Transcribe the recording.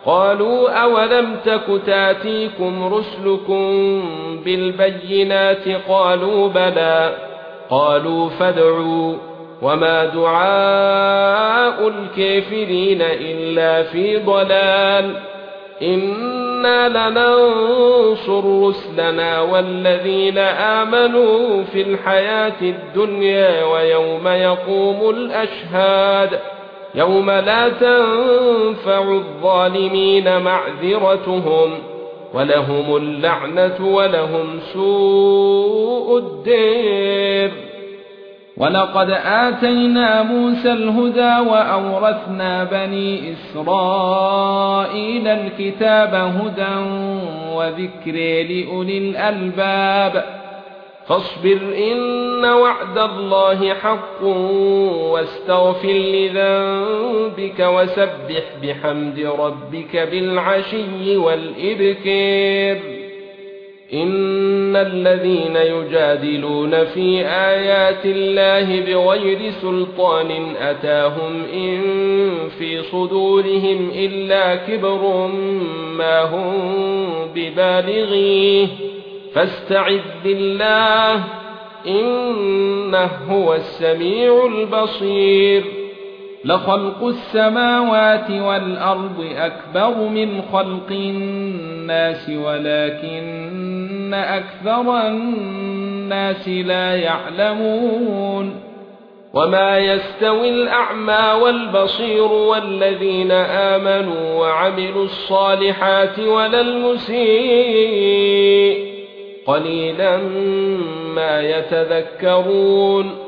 قالوا أولم تك تاتيكم رسلكم بالبينات قالوا بلى قالوا فادعوا وما دعاء الكافرين إلا في ضلال إنا لننصر رسلنا والذين آمنوا في الحياة الدنيا ويوم يقوم الأشهاد يوم لا تنفع الظالمين معذرتهم ولهم اللعنة ولهم سوء الدير. ولقد آتينا موسى الهدى وأورثنا بني إسرائيل الكتاب هدى وذكر لأولي الألباب فاصبر إن وعد الله حق واستغفر لذنبك وسبح بحمد ربك بالعشي والإبكار. إن الذين يجادلون في آيات الله بغير سلطان أتاهم إن في صدورهم إلا كبر ما هم ببالغيه فاستعذ بالله إنه هو السميع البصير. لخلق السماوات والأرض أكبر من خلق الناس ولكن أكثر الناس لا يعلمون. وما يستوي الأعمى والبصير والذين آمنوا وعملوا الصالحات ولا المسيء قليلا ما يتذكرون.